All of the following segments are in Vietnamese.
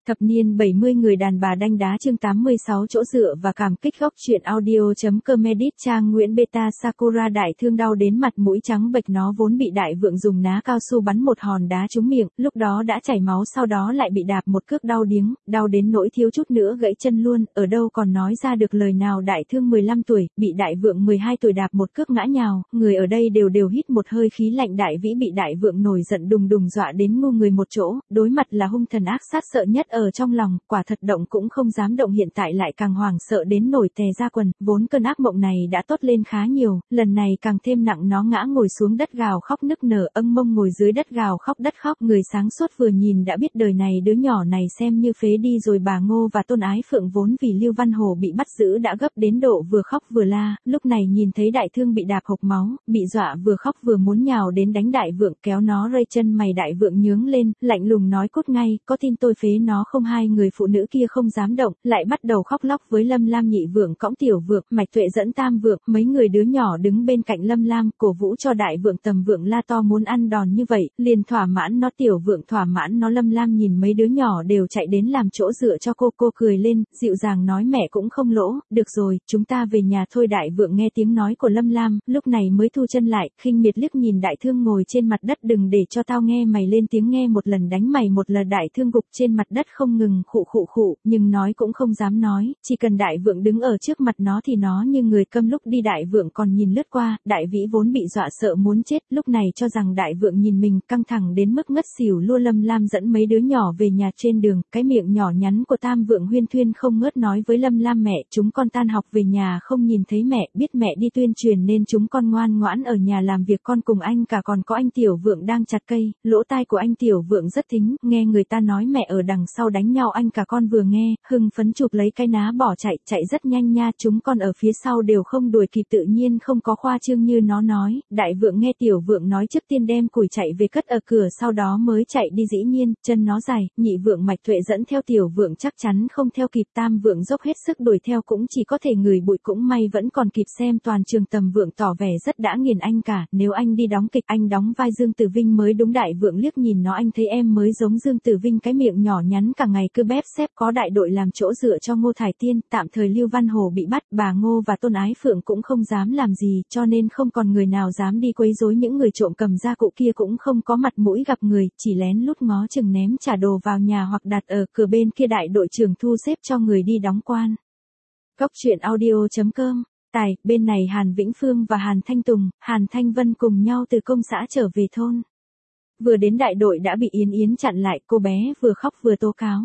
Thập niên 70 người đàn bà đanh đá chương 86 chỗ dựa và cảm kích góc truyện audio.com edit trang Nguyễn Beta Sakura đại thương đau đến mặt mũi trắng bệch nó vốn bị đại vượng dùng ná cao su bắn một hòn đá trúng miệng, lúc đó đã chảy máu sau đó lại bị đạp một cước đau điếng, đau đến nỗi thiếu chút nữa gãy chân luôn, ở đâu còn nói ra được lời nào đại thương 15 tuổi, bị đại vượng 12 tuổi đạp một cước ngã nhào, người ở đây đều hít một hơi khí lạnh đại vĩ bị đại vượng nổi giận đùng đùng dọa đến ngu người một chỗ, đối mặt là hung thần ác sát sợ nhất ở trong lòng, quả thật động cũng không dám động hiện tại lại càng hoảng sợ đến nổi tè ra quần, vốn cơn ác mộng này đã tốt lên khá nhiều, lần này càng thêm nặng nó ngã ngồi xuống đất gào khóc nức nở âng mông ngồi dưới đất gào khóc đất khóc, người sáng suốt vừa nhìn đã biết đời này đứa nhỏ này xem như phế đi rồi bà Ngô và Tôn Ái Phượng vốn vì Lưu Văn Hồ bị bắt giữ đã gấp đến độ vừa khóc vừa la, lúc này nhìn thấy đại thương bị đạp hộc máu, bị dọa vừa khóc vừa muốn nhào đến đánh đại vượng kéo nó rơi chân mày đại vượng nhướng lên, lạnh lùng nói cốt ngay, có tin tôi phế nó không hai người phụ nữ kia không dám động, lại bắt đầu khóc lóc với Lâm Lam nhị vượng cõng tiểu vượng, Mạch Tuệ dẫn tam vượng, mấy người đứa nhỏ đứng bên cạnh Lâm Lam, cổ vũ cho đại vượng tầm vượng la to muốn ăn đòn như vậy, liền thỏa mãn nó tiểu vượng thỏa mãn nó Lâm Lam nhìn mấy đứa nhỏ đều chạy đến làm chỗ dựa cho cô cười lên, dịu dàng nói mẹ cũng không lỗ, được rồi, chúng ta về nhà thôi đại vượng nghe tiếng nói của Lâm Lam, lúc này mới thu chân lại, khinh miệt liếc nhìn đại thương ngồi trên mặt đất đừng để cho tao nghe mày lên tiếng nghe một lần đánh mày một lần đại thương gục trên mặt đất không ngừng khụ, nhưng nói cũng không dám nói, chỉ cần đại vượng đứng ở trước mặt nó thì nó như người câm lúc đi đại vượng còn nhìn lướt qua, đại vĩ vốn bị dọa sợ muốn chết, lúc này cho rằng đại vượng nhìn mình căng thẳng đến mức ngất xỉu lua Lâm Lam dẫn mấy đứa nhỏ về nhà trên đường, cái miệng nhỏ nhắn của tam vượng huyên thuyên không ngớt nói với Lâm Lam mẹ, chúng con tan học về nhà không nhìn thấy mẹ, biết mẹ đi tuyên truyền nên chúng con ngoan ngoãn ở nhà làm việc con cùng anh cả còn có anh tiểu vượng đang chặt cây, lỗ tai của anh tiểu vượng rất thính, nghe người ta nói mẹ ở đằng sau đánh nhau anh cả con vừa nghe, hưng phấn chụp lấy cái ná bỏ chạy rất nhanh nha, chúng con ở phía sau đều không đuổi kịp tự nhiên không có khoa trương như nó nói, đại vượng nghe tiểu vượng nói trước tiên đem củi chạy về cất ở cửa sau đó mới chạy đi dĩ nhiên, chân nó dài, nhị vượng Mạch Tuệ dẫn theo tiểu vượng chắc chắn không theo kịp tam vượng dốc hết sức đuổi theo cũng chỉ có thể ngửi bụi cũng may vẫn còn kịp xem toàn trường tầm vượng tỏ vẻ rất đã nghiền anh cả, nếu anh đi đóng kịch anh đóng vai Dương Tử Vinh mới đúng đại vượng liếc nhìn nó anh thấy em mới giống Dương Tử Vinh cái miệng nhỏ nhắn cả ngày cứ bép xép có đại đội làm chỗ dựa cho Ngô Thải Tiên, tạm thời Lưu Văn Hồ bị bắt, bà Ngô và Tôn Ái Phượng cũng không dám làm gì cho nên không còn người nào dám đi quấy rối những người trộm cầm gia cụ kia cũng không có mặt mũi gặp người, chỉ lén lút ngó chừng ném trả đồ vào nhà hoặc đặt ở cửa bên kia đại đội trưởng thu xếp cho người đi đóng quan. Góc truyện audio.com Tài, bên này Hàn Vĩnh Phương và Hàn Thanh Tùng, Hàn Thanh Vân cùng nhau từ công xã trở về thôn. Vừa đến đại đội đã bị Yến Yến chặn lại, cô bé vừa khóc vừa tố cáo.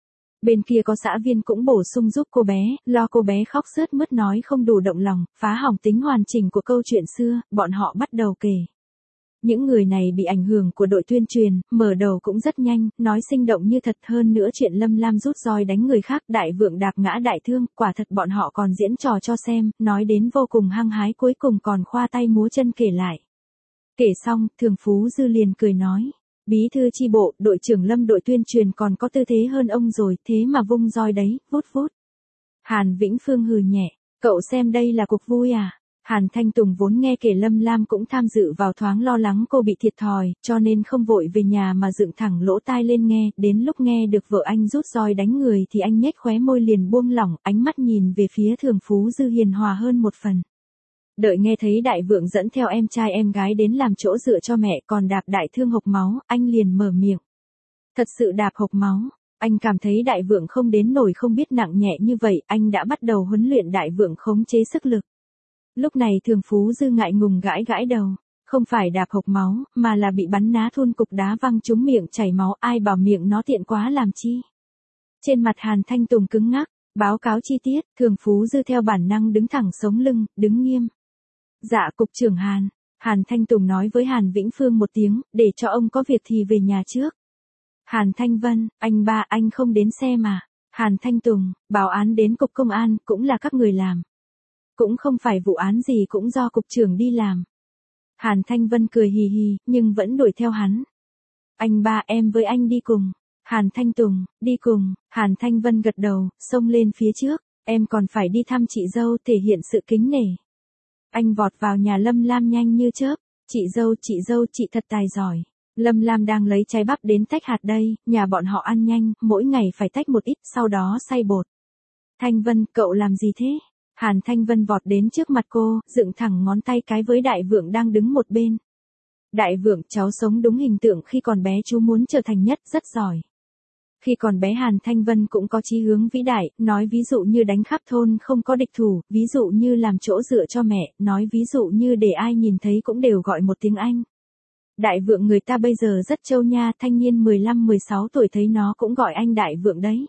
Bên kia có xã viên cũng bổ sung giúp cô bé, lo cô bé khóc sướt mướt nói không đủ động lòng, phá hỏng tính hoàn chỉnh của câu chuyện xưa, bọn họ bắt đầu kể. Những người này bị ảnh hưởng của đội tuyên truyền, mở đầu cũng rất nhanh, nói sinh động như thật hơn nữa chuyện Lâm Lam rút roi đánh người khác, đại vượng đạp ngã đại thương, quả thật bọn họ còn diễn trò cho xem, nói đến vô cùng hăng hái cuối cùng còn khoa tay múa chân kể lại. Kể xong, Thường Phú Dư liền cười nói, bí thư chi bộ, đội trưởng Lâm đội tuyên truyền còn có tư thế hơn ông rồi, thế mà vung roi đấy, vút vút. Hàn Vĩnh Phương hừ nhẹ, cậu xem đây là cuộc vui à? Hàn Thanh Tùng vốn nghe kể Lâm Lam cũng tham dự vào thoáng lo lắng cô bị thiệt thòi, cho nên không vội về nhà mà dựng thẳng lỗ tai lên nghe, đến lúc nghe được vợ anh rút roi đánh người thì anh nhếch khóe môi liền buông lỏng, ánh mắt nhìn về phía Thường Phú Dư hiền hòa hơn một phần. Đợi nghe thấy đại vượng dẫn theo em trai em gái đến làm chỗ dựa cho mẹ còn đạp đại thương hộc máu, anh liền mở miệng. Thật sự đạp hộc máu, anh cảm thấy đại vượng không đến nổi không biết nặng nhẹ như vậy, anh đã bắt đầu huấn luyện đại vượng khống chế sức lực. Lúc này Thường Phú Dư ngại ngùng gãi đầu, không phải đạp hộc máu, mà là bị bắn ná thun cục đá văng trúng miệng chảy máu, ai bảo miệng nó tiện quá làm chi. Trên mặt Hàn Thanh Tùng cứng ngắc, báo cáo chi tiết, Thường Phú Dư theo bản năng đứng thẳng sống lưng, đứng nghiêm. Dạ cục trưởng Hàn, Hàn Thanh Tùng nói với Hàn Vĩnh Phương một tiếng, để cho ông có việc thì về nhà trước. Hàn Thanh Vân, anh ba anh không đến xe mà. Hàn Thanh Tùng, báo án đến cục công an, cũng là các người làm. Cũng không phải vụ án gì cũng do cục trưởng đi làm. Hàn Thanh Vân cười hì hì, nhưng vẫn đuổi theo hắn. Anh ba em với anh đi cùng. Hàn Thanh Tùng, đi cùng. Hàn Thanh Vân gật đầu, xông lên phía trước. Em còn phải đi thăm chị dâu thể hiện sự kính nể. Anh vọt vào nhà Lâm Lam nhanh như chớp. Chị dâu chị thật tài giỏi. Lâm Lam đang lấy trái bắp đến tách hạt đây, nhà bọn họ ăn nhanh, mỗi ngày phải tách một ít, sau đó xay bột. Thanh Vân, cậu làm gì thế? Hàn Thanh Vân vọt đến trước mặt cô, dựng thẳng ngón tay cái với Đại Vượng đang đứng một bên. Đại Vượng, cháu sống đúng hình tượng khi còn bé, chú muốn trở thành nhất, rất giỏi. Khi còn bé Hàn Thanh Vân cũng có chí hướng vĩ đại, nói ví dụ như đánh khắp thôn không có địch thủ, ví dụ như làm chỗ dựa cho mẹ, nói ví dụ như để ai nhìn thấy cũng đều gọi một tiếng anh. Đại Vượng, người ta bây giờ rất trâu nha, thanh niên 15-16 tuổi thấy nó cũng gọi anh Đại Vượng đấy.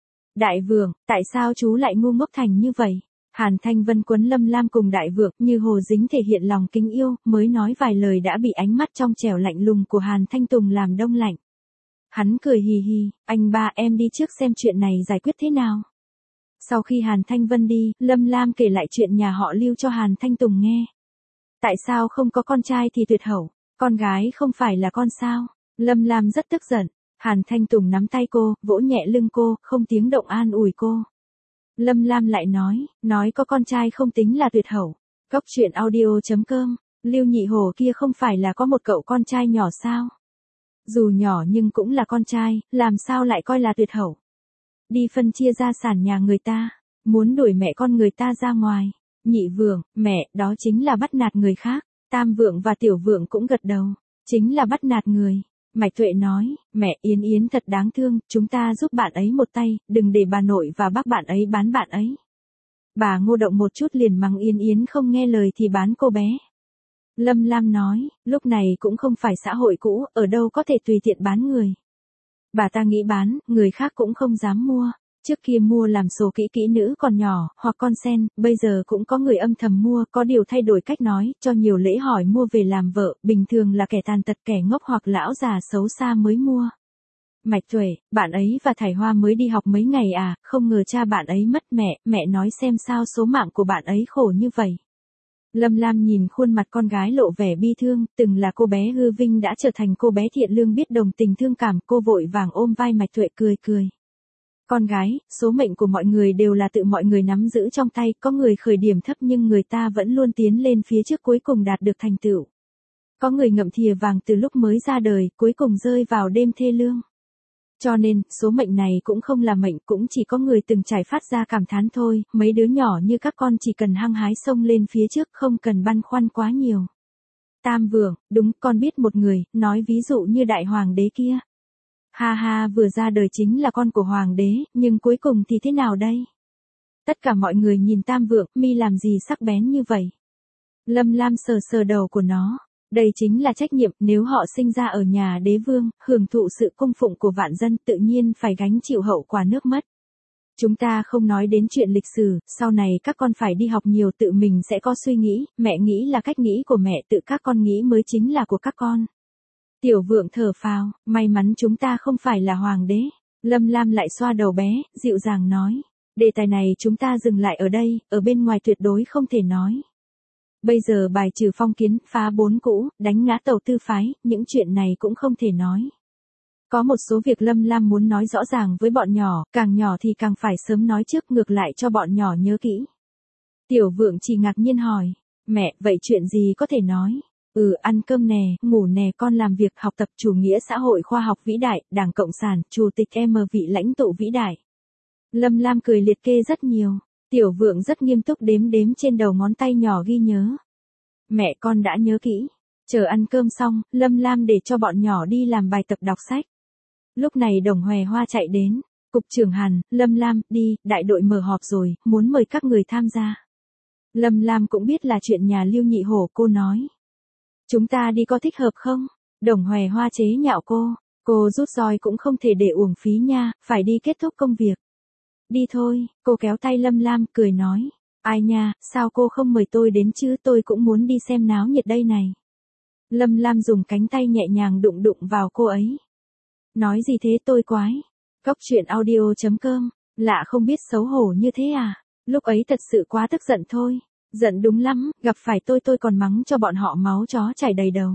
Đại Vượng, tại sao chú lại ngu ngốc thành như vậy? Hàn Thanh Vân quấn Lâm Lam cùng Đại Vượng như hồ dính thể hiện lòng kính yêu, mới nói vài lời đã bị ánh mắt trong trẻo lạnh lùng của Hàn Thanh Tùng làm đông lạnh. Hắn cười hì hì, anh ba, em đi trước xem chuyện này giải quyết thế nào. Sau khi Hàn Thanh Vân đi, Lâm Lam kể lại chuyện nhà họ Lưu cho Hàn Thanh Tùng nghe. Tại sao không có con trai thì tuyệt hậu, con gái không phải là con sao? Lâm Lam rất tức giận. Hàn Thanh Tùng nắm tay cô, vỗ nhẹ lưng cô, không tiếng động an ủi cô. Lâm Lam lại nói có con trai không tính là tuyệt hậu. Góc truyện audio.com, Lưu Nhị Hổ kia không phải là có một cậu con trai nhỏ sao? Dù nhỏ nhưng cũng là con trai, làm sao lại coi là tuyệt hậu? Đi phân chia gia sản nhà người ta, muốn đuổi mẹ con người ta ra ngoài. Nhị Vượng, mẹ, đó chính là bắt nạt người khác. Tam Vượng và Tiểu Vượng cũng gật đầu, chính là bắt nạt người. Mạch Tuệ nói, mẹ, Yến Yến thật đáng thương, chúng ta giúp bạn ấy một tay, đừng để bà nội và bác bạn ấy bán bạn ấy. Bà Ngô động một chút liền mắng Yến Yến không nghe lời thì bán cô bé. Lâm Lam nói, lúc này cũng không phải xã hội cũ, ở đâu có thể tùy tiện bán người. Bà ta nghĩ bán, người khác cũng không dám mua. Trước kia mua làm sổ kỹ kỹ nữ còn nhỏ, hoặc con sen, bây giờ cũng có người âm thầm mua, có điều thay đổi cách nói, cho nhiều lễ hỏi mua về làm vợ, bình thường là kẻ tàn tật, kẻ ngốc hoặc lão già xấu xa mới mua. Mạch Tuệ, bạn ấy và Thải Hoa mới đi học mấy ngày à, không ngờ cha bạn ấy mất mẹ nói xem sao số mạng của bạn ấy khổ như vậy. Lâm Lam nhìn khuôn mặt con gái lộ vẻ bi thương, từng là cô bé hư vinh đã trở thành cô bé thiện lương biết đồng tình thương cảm, cô vội vàng ôm vai Mạch Tuệ cười. Con gái, số mệnh của mọi người đều là tự mọi người nắm giữ trong tay, có người khởi điểm thấp nhưng người ta vẫn luôn tiến lên phía trước cuối cùng đạt được thành tựu. Có người ngậm thìa vàng từ lúc mới ra đời, cuối cùng rơi vào đêm thê lương. Cho nên, số mệnh này cũng không là mệnh, cũng chỉ có người từng trải phát ra cảm thán thôi, mấy đứa nhỏ như các con chỉ cần hăng hái xông lên phía trước, không cần băn khoăn quá nhiều. Tam Vượng, đúng, con biết một người, nói ví dụ như đại hoàng đế kia. Ha ha, vừa ra đời chính là con của hoàng đế, nhưng cuối cùng thì thế nào đây? Tất cả mọi người nhìn Tam Vượng, mi làm gì sắc bén như vậy? Lâm Lam sờ đầu của nó. Đây chính là trách nhiệm, nếu họ sinh ra ở nhà đế vương, hưởng thụ sự cung phụng của vạn dân, tự nhiên phải gánh chịu hậu quả nước mất. Chúng ta không nói đến chuyện lịch sử, sau này các con phải đi học nhiều, tự mình sẽ có suy nghĩ, mẹ nghĩ là cách nghĩ của mẹ, tự các con nghĩ mới chính là của các con. Tiểu Vượng thở phào, may mắn chúng ta không phải là hoàng đế. Lâm Lam lại xoa đầu bé, dịu dàng nói. Đề tài này chúng ta dừng lại ở đây, ở bên ngoài tuyệt đối không thể nói. Bây giờ bài trừ phong kiến, phá bốn cũ, đánh ngã tàu tư phái, những chuyện này cũng không thể nói. Có một số việc Lâm Lam muốn nói rõ ràng với bọn nhỏ, càng nhỏ thì càng phải sớm nói trước, ngược lại cho bọn nhỏ nhớ kỹ. Tiểu Vượng chỉ ngạc nhiên hỏi, mẹ, vậy chuyện gì có thể nói? Ăn cơm nè, ngủ nè, con làm việc, học tập, chủ nghĩa xã hội khoa học vĩ đại, Đảng Cộng sản, Chủ tịch vị lãnh tụ vĩ đại. Lâm Lam cười liệt kê rất nhiều. Tiểu Vượng rất nghiêm túc đếm trên đầu ngón tay nhỏ ghi nhớ. Mẹ, con đã nhớ kỹ. Chờ ăn cơm xong, Lâm Lam để cho bọn nhỏ đi làm bài tập đọc sách. Lúc này Đồng Hòe Hoa chạy đến. Cục trưởng Hàn, Lâm Lam, đi, đại đội mở họp rồi, muốn mời các người tham gia. Lâm Lam cũng biết là chuyện nhà Lưu Nhị Hổ, cô nói. Chúng ta đi có thích hợp không? Đồng Hòe Hoa chế nhạo cô rút roi cũng không thể để uổng phí nha, phải đi kết thúc công việc. Đi thôi, cô kéo tay Lâm Lam, cười nói. Ai nha, sao cô không mời tôi đến chứ, tôi cũng muốn đi xem náo nhiệt đây này. Lâm Lam dùng cánh tay nhẹ nhàng đụng vào cô ấy. Nói gì thế tôi quái? Góc truyện audio.com, lạ không biết xấu hổ như thế à? Lúc ấy thật sự quá tức giận thôi. Giận đúng lắm, gặp phải tôi còn mắng cho bọn họ máu chó chảy đầy đầu.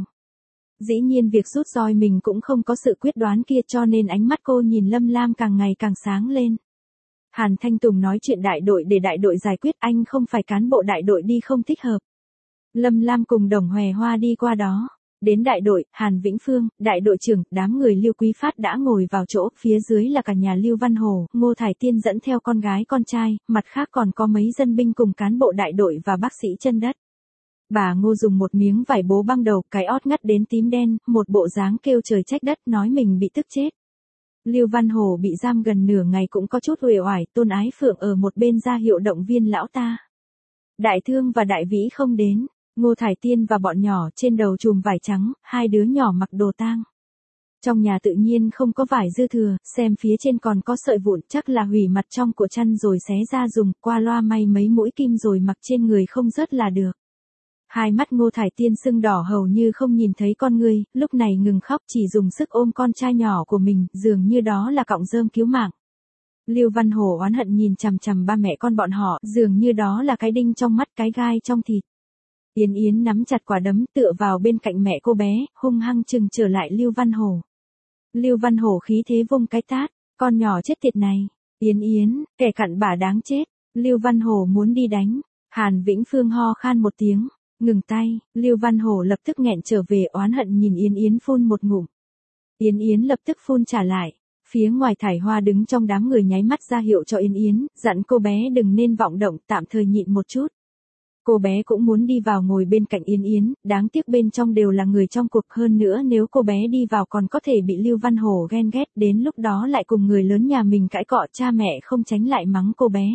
Dĩ nhiên việc rút roi mình cũng không có sự quyết đoán kia, cho nên ánh mắt cô nhìn Lâm Lam càng ngày càng sáng lên. Hàn Thanh Tùng nói chuyện đại đội để đại đội giải quyết, anh không phải cán bộ đại đội đi không thích hợp. Lâm Lam cùng Đồng Hòe Hoa đi qua đó. Đến đại đội, Hàn Vĩnh Phương, đại đội trưởng, đám người Lưu Quý Phát đã ngồi vào chỗ, phía dưới là cả nhà Lưu Văn Hổ, Ngô Thải Tiên dẫn theo con gái con trai, mặt khác còn có mấy dân binh cùng cán bộ đại đội và bác sĩ chân đất. Bà Ngô dùng một miếng vải bố băng đầu, cái ót ngắt đến tím đen, một bộ dáng kêu trời trách đất, nói mình bị tức chết. Lưu Văn Hổ bị giam gần nửa ngày cũng có chút uể oải, Tôn Ái Phượng ở một bên ra hiệu động viên lão ta. Đại Thương và Đại Vĩ không đến, Ngô Thải Tiên và bọn nhỏ trên đầu chùm vải trắng, hai đứa nhỏ mặc đồ tang. Trong nhà tự nhiên không có vải dư thừa, xem phía trên còn có sợi vụn, chắc là hủy mặt trong của chăn rồi xé ra dùng, qua loa may mấy mũi kim rồi mặc trên người không rớt là được. Hai mắt Ngô Thải Tiên sưng đỏ hầu như không nhìn thấy con người, lúc này ngừng khóc chỉ dùng sức ôm con trai nhỏ của mình, dường như đó là cọng rơm cứu mạng. Lưu Văn Hổ oán hận nhìn chằm chằm ba mẹ con bọn họ, dường như đó là cái đinh trong mắt, cái gai trong thịt. Yến Yến nắm chặt quả đấm tựa vào bên cạnh mẹ cô bé, hung hăng chừng trở lại Lưu Văn Hổ. Lưu Văn Hổ khí thế vung cái tát, con nhỏ chết tiệt này. Yến Yến, kẻ cặn bã đáng chết. Lưu Văn Hổ muốn đi đánh. Hàn Vĩnh Phương ho khan một tiếng, ngừng tay, Lưu Văn Hổ lập tức nghẹn trở về oán hận nhìn Yến Yến phun một ngụm. Yến Yến lập tức phun trả lại. Phía ngoài Thải Hoa đứng trong đám người nháy mắt ra hiệu cho Yến Yến, dặn cô bé đừng nên vọng động, tạm thời nhịn một chút. Cô bé cũng muốn đi vào ngồi bên cạnh Yến Yến, đáng tiếc bên trong đều là người trong cuộc, hơn nữa nếu cô bé đi vào còn có thể bị Lưu Văn Hổ ghen ghét, đến lúc đó lại cùng người lớn nhà mình cãi cọ, cha mẹ không tránh lại mắng cô bé.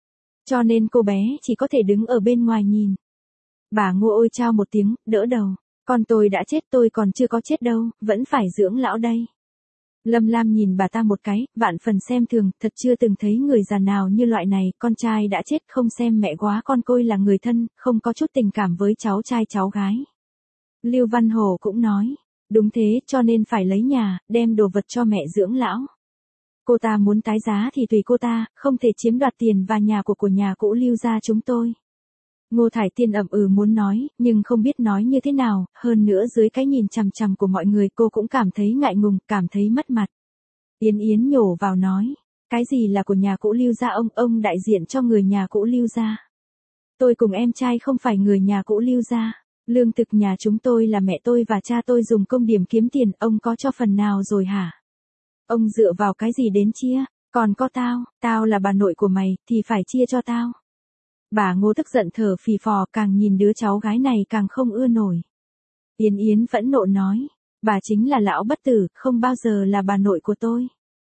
Cho nên cô bé chỉ có thể đứng ở bên ngoài nhìn. Bà Ngô ôi chao một tiếng, đỡ đầu. Con tôi đã chết, tôi còn chưa có chết đâu, vẫn phải dưỡng lão đây. Lâm Lam nhìn bà ta một cái, vạn phần xem thường, thật chưa từng thấy người già nào như loại này, con trai đã chết không xem mẹ quá con côi là người thân, không có chút tình cảm với cháu trai cháu gái. Lưu Văn Hổ cũng nói, đúng thế, cho nên phải lấy nhà, đem đồ vật cho mẹ dưỡng lão. Cô ta muốn tái giá thì tùy cô ta, không thể chiếm đoạt tiền và nhà của nhà cũ Lưu gia chúng tôi. Ngô Thải Tiên ậm muốn nói, nhưng không biết nói như thế nào, hơn nữa dưới cái nhìn chằm chằm của mọi người cô cũng cảm thấy ngại ngùng, cảm thấy mất mặt. Yến Yến nhổ vào nói, cái gì là của nhà cũ Lưu gia ông đại diện cho người nhà cũ Lưu gia. Tôi cùng em trai không phải người nhà cũ Lưu gia, lương thực nhà chúng tôi là mẹ tôi và cha tôi dùng công điểm kiếm tiền, ông có cho phần nào rồi hả? Ông dựa vào cái gì đến chia, còn có tao là bà nội của mày, thì phải chia cho tao. Bà Ngô tức giận thở phì phò, càng nhìn đứa cháu gái này càng không ưa nổi. Yến Yến phẫn nộ nói, bà chính là lão bất tử, không bao giờ là bà nội của tôi.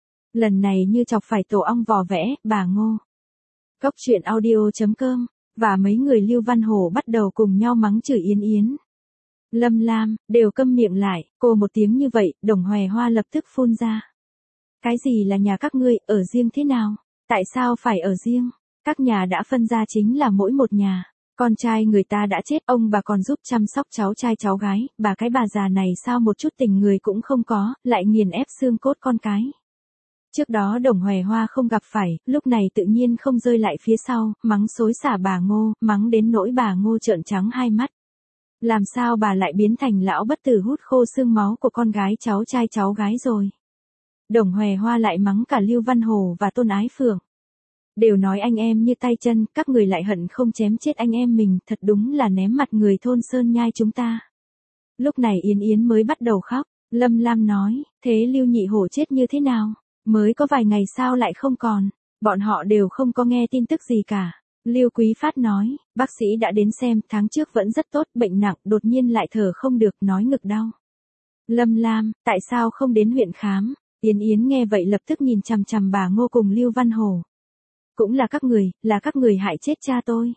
Lần này như chọc phải tổ ong vò vẽ, bà Ngô. Góc truyện audio.com, và mấy người Lưu Văn Hổ bắt đầu cùng nhau mắng chửi Yến Yến. Lâm Lam, đều câm miệng lại, cô một tiếng như vậy, Đồng Hòe Hoa lập tức phun ra. Cái gì là nhà các ngươi, ở riêng thế nào? Tại sao phải ở riêng? Các nhà đã phân ra chính là mỗi một nhà. Con trai người ta đã chết, ông bà còn giúp chăm sóc cháu trai cháu gái, bà cái bà già này sao một chút tình người cũng không có, lại nghiền ép xương cốt con cái. Trước đó Đồng Hòe Hoa không gặp phải, lúc này tự nhiên không rơi lại phía sau, mắng xối xả bà Ngô, mắng đến nỗi bà Ngô trợn trắng hai mắt. Làm sao bà lại biến thành lão bất tử hút khô xương máu của con gái cháu trai cháu gái rồi. Đồng Hòe Hoa lại mắng cả Lưu Văn Hổ và Tôn Ái Phượng. Đều nói anh em như tay chân, các người lại hận không chém chết anh em mình, thật đúng là ném mặt người thôn Sơn Nhai chúng ta. Lúc này Yến Yến mới bắt đầu khóc, Lâm Lam nói, thế Lưu Nhị Hổ chết như thế nào? Mới có vài ngày sao lại không còn? Bọn họ đều không có nghe tin tức gì cả. Lưu Quý Phát nói, bác sĩ đã đến xem, tháng trước vẫn rất tốt, bệnh nặng, đột nhiên lại thở không được, nói ngực đau. Lâm Lam, tại sao không đến huyện khám? Yến Yến nghe vậy lập tức nhìn chằm chằm bà Ngô cùng Lưu Văn Hổ. Cũng là các người hại chết cha tôi.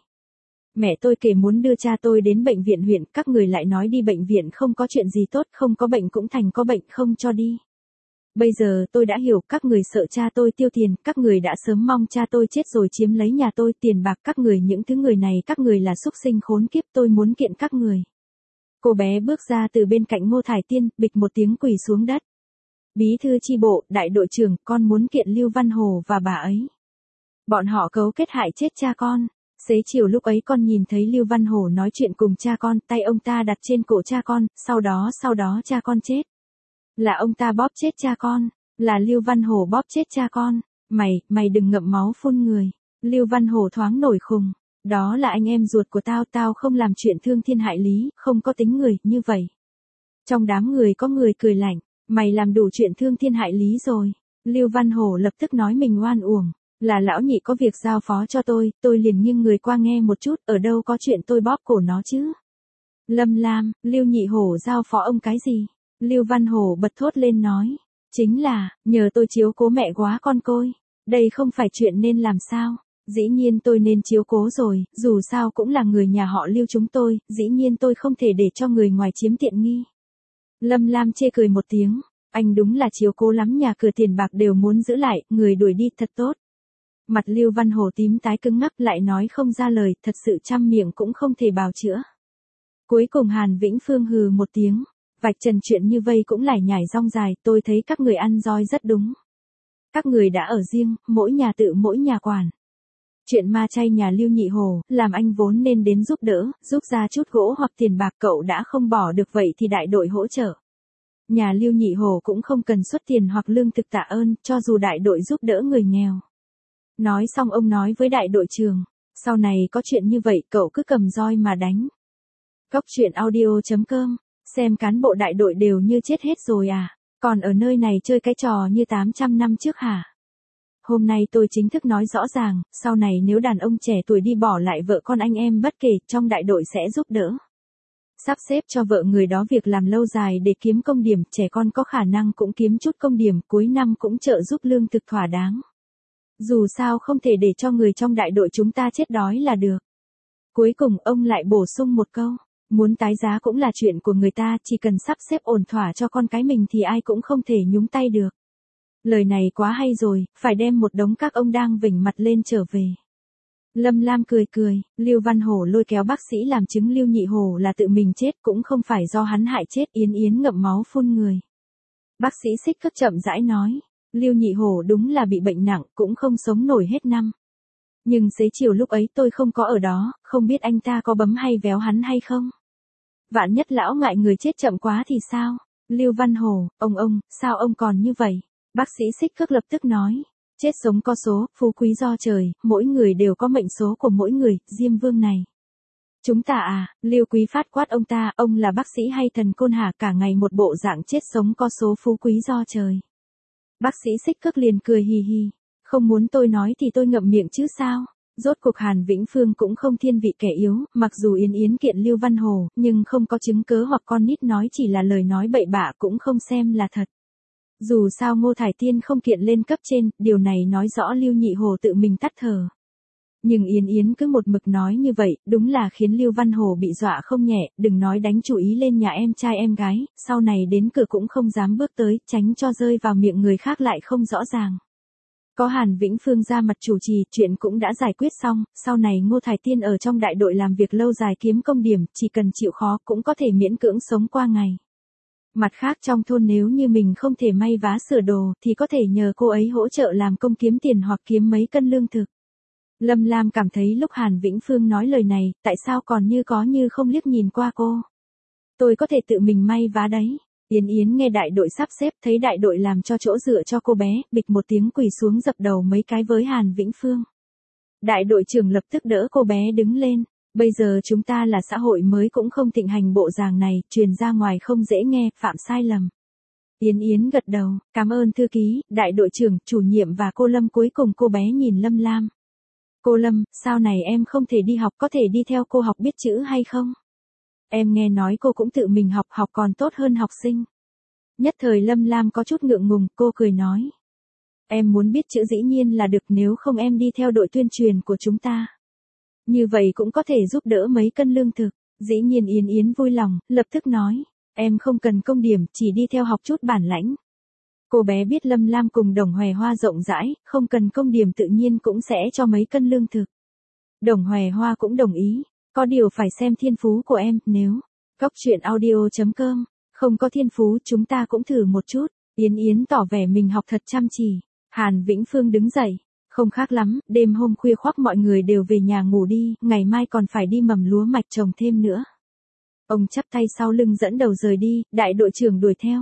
Mẹ tôi kể muốn đưa cha tôi đến bệnh viện huyện, các người lại nói đi bệnh viện không có chuyện gì tốt, không có bệnh cũng thành có bệnh, không cho đi. Bây giờ tôi đã hiểu, các người sợ cha tôi tiêu tiền, các người đã sớm mong cha tôi chết rồi chiếm lấy nhà tôi, tiền bạc, các người những thứ người này, các người là súc sinh khốn kiếp, tôi muốn kiện các người. Cô bé bước ra từ bên cạnh Ngô Thải Tiên, bịch một tiếng quỳ xuống đất. Bí thư chi bộ, đại đội trưởng, con muốn kiện Lưu Văn Hổ và bà ấy. Bọn họ cấu kết hại chết cha con. Xế chiều lúc ấy con nhìn thấy Lưu Văn Hổ nói chuyện cùng cha con, tay ông ta đặt trên cổ cha con, sau đó cha con chết. Là ông ta bóp chết cha con, là Lưu Văn Hổ bóp chết cha con. Mày đừng ngậm máu phun người. Lưu Văn Hổ thoáng nổi khùng. Đó là anh em ruột của tao, tao không làm chuyện thương thiên hại lý, không có tính người, như vậy. Trong đám người có người cười lạnh, mày làm đủ chuyện thương thiên hại lý rồi. Lưu Văn Hổ lập tức nói mình oan uổng, là lão nhị có việc giao phó cho tôi liền nghiêng người qua nghe một chút, ở đâu có chuyện tôi bóp cổ nó chứ. Lâm Lam, Lưu nhị hổ giao phó ông cái gì? Lưu Văn Hổ bật thốt lên nói, chính là, nhờ tôi chiếu cố mẹ quá con côi. Đây không phải chuyện nên làm sao? Dĩ nhiên tôi nên chiếu cố rồi, dù sao cũng là người nhà họ Lưu chúng tôi, dĩ nhiên tôi không thể để cho người ngoài chiếm tiện nghi. Lâm Lam chê cười một tiếng, anh đúng là chiếu cố lắm, nhà cửa tiền bạc đều muốn giữ lại, người đuổi đi thật tốt. Mặt Lưu Văn Hổ tím tái cứng ngắc lại nói không ra lời, thật sự trăm miệng cũng không thể bào chữa. Cuối cùng Hàn Vĩnh Phương hừ một tiếng, vạch trần chuyện như vây cũng lải nhải rong dài, tôi thấy các người ăn roi rất đúng. Các người đã ở riêng, mỗi nhà tự mỗi nhà quản. Chuyện ma chay nhà Lưu nhị hổ, làm anh vốn nên đến giúp đỡ, giúp ra chút gỗ hoặc tiền bạc, cậu đã không bỏ được vậy thì đại đội hỗ trợ. Nhà Lưu nhị hổ cũng không cần xuất tiền hoặc lương thực tạ ơn, cho dù đại đội giúp đỡ người nghèo. Nói xong ông nói với đại đội trưởng, sau này có chuyện như vậy cậu cứ cầm roi mà đánh. Cóc truyện audio.com, xem cán bộ đại đội đều như chết hết rồi à, còn ở nơi này chơi cái trò như 800 năm trước hả? Hôm nay tôi chính thức nói rõ ràng, sau này nếu đàn ông trẻ tuổi đi bỏ lại vợ con anh em bất kể, trong đại đội sẽ giúp đỡ. Sắp xếp cho vợ người đó việc làm lâu dài để kiếm công điểm, trẻ con có khả năng cũng kiếm chút công điểm, cuối năm cũng trợ giúp lương thực thỏa đáng. Dù sao không thể để cho người trong đại đội chúng ta chết đói là được. Cuối cùng ông lại bổ sung một câu, muốn tái giá cũng là chuyện của người ta, chỉ cần sắp xếp ổn thỏa cho con cái mình thì ai cũng không thể nhúng tay được. Lời này quá hay rồi, phải đem một đống các ông đang vểnh mặt lên trở về. Lâm Lam cười cười, Lưu Văn Hổ lôi kéo bác sĩ làm chứng Lưu nhị hổ là tự mình chết, cũng không phải do hắn hại chết. Yến Yến ngậm máu phun người. Bác sĩ Xích Cất chậm rãi nói, Lưu nhị hổ đúng là bị bệnh nặng, cũng không sống nổi hết năm. Nhưng xế chiều lúc ấy tôi không có ở đó, không biết anh ta có bấm hay véo hắn hay không. Vạn nhất lão ngại người chết chậm quá thì sao? Lưu Văn Hổ, ông, sao ông còn như vậy? Bác sĩ Xích Cất lập tức nói, chết sống có số, phú quý do trời, mỗi người đều có mệnh số của mỗi người, Diêm Vương này. Chúng ta à, Lưu Quý Phát quát ông ta, ông là bác sĩ hay thần côn hả, cả ngày một bộ dạng chết sống có số, phú quý do trời. Bác sĩ Xích Cất liền cười hì hì, không muốn tôi nói thì tôi ngậm miệng chứ sao. Rốt cuộc Hàn Vĩnh Phương cũng không thiên vị kẻ yếu, mặc dù Yến Yến kiện Lưu Văn Hổ, nhưng không có chứng cớ hoặc con nít nói chỉ là lời nói bậy bạ cũng không xem là thật. Dù sao Ngô Thải Tiên không kiện lên cấp trên, điều này nói rõ Lưu nhị hổ tự mình tắt thở. Nhưng Yến Yến cứ một mực nói như vậy, đúng là khiến Lưu Văn Hổ bị dọa không nhẹ, đừng nói đánh chủ ý lên nhà em trai em gái, sau này đến cửa cũng không dám bước tới, tránh cho rơi vào miệng người khác lại không rõ ràng. Có Hàn Vĩnh Phương ra mặt chủ trì, chuyện cũng đã giải quyết xong, sau này Ngô Thải Tiên ở trong đại đội làm việc lâu dài kiếm công điểm, chỉ cần chịu khó cũng có thể miễn cưỡng sống qua ngày. Mặt khác trong thôn nếu như mình không thể may vá sửa đồ, thì có thể nhờ cô ấy hỗ trợ làm công kiếm tiền hoặc kiếm mấy cân lương thực. Lâm Lam cảm thấy lúc Hàn Vĩnh Phương nói lời này, tại sao còn như có như không liếc nhìn qua cô. Tôi có thể tự mình may vá đấy. Yến Yến nghe đại đội sắp xếp, thấy đại đội làm cho chỗ dựa cho cô bé, bịch một tiếng quỳ xuống dập đầu mấy cái với Hàn Vĩnh Phương. Đại đội trưởng lập tức đỡ cô bé đứng lên. Bây giờ chúng ta là xã hội mới cũng không thịnh hành bộ dạng này, truyền ra ngoài không dễ nghe, phạm sai lầm. Yến Yến gật đầu, cảm ơn thư ký, đại đội trưởng, chủ nhiệm và cô Lâm. Cuối cùng cô bé nhìn Lâm Lam. Cô Lâm, sau này em không thể đi học, có thể đi theo cô học biết chữ hay không? Em nghe nói cô cũng tự mình học, học còn tốt hơn học sinh. Nhất thời Lâm Lam có chút ngượng ngùng, cô cười nói. Em muốn biết chữ dĩ nhiên là được, nếu không em đi theo đội tuyên truyền của chúng ta. Như vậy cũng có thể giúp đỡ mấy cân lương thực. Dĩ nhiên Yến Yến vui lòng, lập tức nói. Em không cần công điểm, chỉ đi theo học chút bản lãnh. Cô bé biết Lâm Lam cùng Đồng Hòe Hoa rộng rãi, không cần công điểm tự nhiên cũng sẽ cho mấy cân lương thực. Đồng Hòe Hoa cũng đồng ý. Có điều phải xem thiên phú của em, nếu cóc truyện audio.com không có thiên phú chúng ta cũng thử một chút. Yến Yến tỏ vẻ mình học thật chăm chỉ. Hàn Vĩnh Phương đứng dậy. Không khác lắm, đêm hôm khuya khoắt mọi người đều về nhà ngủ đi, ngày mai còn phải đi mầm lúa mạch trồng thêm nữa. Ông chắp tay sau lưng dẫn đầu rời đi, đại đội trưởng đuổi theo.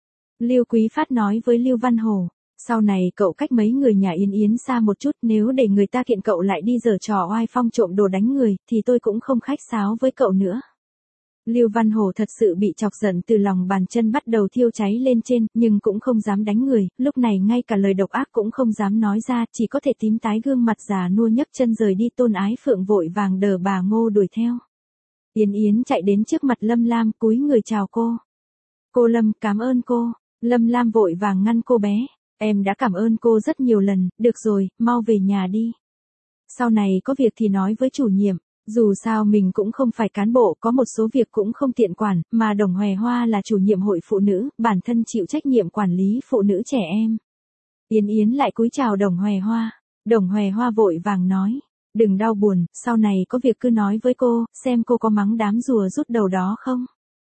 Lưu Quý Phát nói với Lưu Văn Hổ, sau này cậu cách mấy người nhà Yến Yến xa một chút, nếu để người ta kiện cậu lại đi giở trò oai phong trộm đồ đánh người, thì tôi cũng không khách sáo với cậu nữa. Lưu Văn Hổ thật sự bị chọc giận, từ lòng bàn chân bắt đầu thiêu cháy lên trên, nhưng cũng không dám đánh người, lúc này ngay cả lời độc ác cũng không dám nói ra, chỉ có thể tím tái gương mặt già nua nhấc chân rời đi. Tôn Ái Phượng vội vàng đỡ bà Ngô đuổi theo. Yến Yến chạy đến trước mặt Lâm Lam, cúi người chào cô. Cô Lâm, cảm ơn cô. Lâm Lam vội vàng ngăn cô bé. Em đã cảm ơn cô rất nhiều lần, được rồi, mau về nhà đi. Sau này có việc thì nói với chủ nhiệm. Dù sao mình cũng không phải cán bộ, có một số việc cũng không tiện quản, mà Đồng Hòe Hoa là chủ nhiệm hội phụ nữ, bản thân chịu trách nhiệm quản lý phụ nữ trẻ em. Yến Yến lại cúi chào Đồng Hòe Hoa. Đồng Hòe Hoa vội vàng nói, đừng đau buồn, sau này có việc cứ nói với cô, xem cô có mắng đám rùa rút đầu đó không.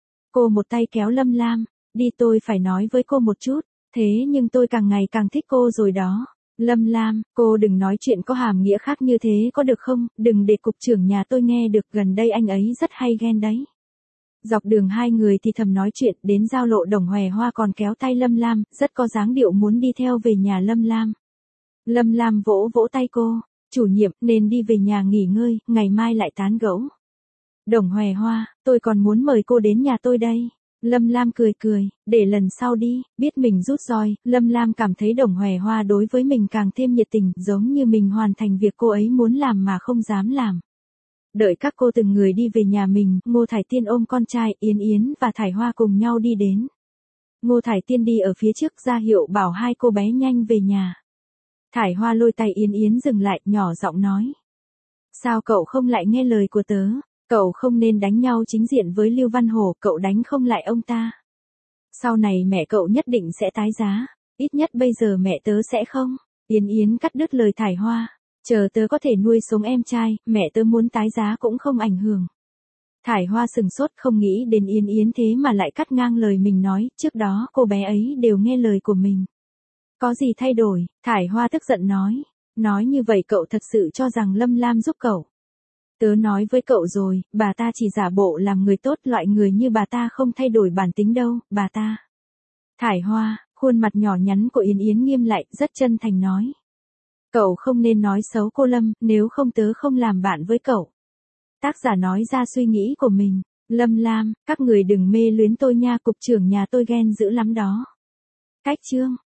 Cô một tay kéo Lâm Lam, đi, tôi phải nói với cô một chút, thế nhưng tôi càng ngày càng thích cô rồi đó. Lâm Lam, cô đừng nói chuyện có hàm nghĩa khác như thế có được không, đừng để cục trưởng nhà tôi nghe được, gần đây anh ấy rất hay ghen đấy. Dọc đường hai người thì thầm nói chuyện, đến giao lộ Đồng Hòe Hoa còn kéo tay Lâm Lam, rất có dáng điệu muốn đi theo về nhà Lâm Lam. Lâm Lam vỗ vỗ tay cô, chủ nhiệm, nên đi về nhà nghỉ ngơi, ngày mai lại tán gẫu. Đồng Hòe Hoa, tôi còn muốn mời cô đến nhà tôi đây. Lâm Lam cười cười, để lần sau đi, biết mình rút roi, Lâm Lam cảm thấy Đồng Hòe Hoa đối với mình càng thêm nhiệt tình, giống như mình hoàn thành việc cô ấy muốn làm mà không dám làm. Đợi các cô từng người đi về nhà mình, Ngô Thải Tiên ôm con trai, Yến Yến và Thải Hoa cùng nhau đi đến. Ngô Thải Tiên đi ở phía trước ra hiệu bảo hai cô bé nhanh về nhà. Thải Hoa lôi tay Yến Yến dừng lại, nhỏ giọng nói. Sao cậu không lại nghe lời của tớ? Cậu không nên đánh nhau chính diện với Lưu Văn Hổ, cậu đánh không lại ông ta. Sau này mẹ cậu nhất định sẽ tái giá, ít nhất bây giờ mẹ tớ sẽ không. Yến Yến cắt đứt lời Thải Hoa, chờ tớ có thể nuôi sống em trai, mẹ tớ muốn tái giá cũng không ảnh hưởng. Thải Hoa sừng sốt, không nghĩ đến Yến Yến thế mà lại cắt ngang lời mình nói, trước đó cô bé ấy đều nghe lời của mình. Có gì thay đổi? Thải Hoa tức giận nói. Nói như vậy cậu thật sự cho rằng Lâm Lam giúp cậu. Tớ nói với cậu rồi, bà ta chỉ giả bộ làm người tốt, loại người như bà ta không thay đổi bản tính đâu, bà ta. Thải Hoa, khuôn mặt nhỏ nhắn của Yến Yến nghiêm lại, rất chân thành nói. Cậu không nên nói xấu cô Lâm, nếu không tớ không làm bạn với cậu. Tác giả nói ra suy nghĩ của mình. Lâm Lam, các người đừng mê luyến tôi nha, cục trưởng nhà tôi ghen dữ lắm đó. Cách chương.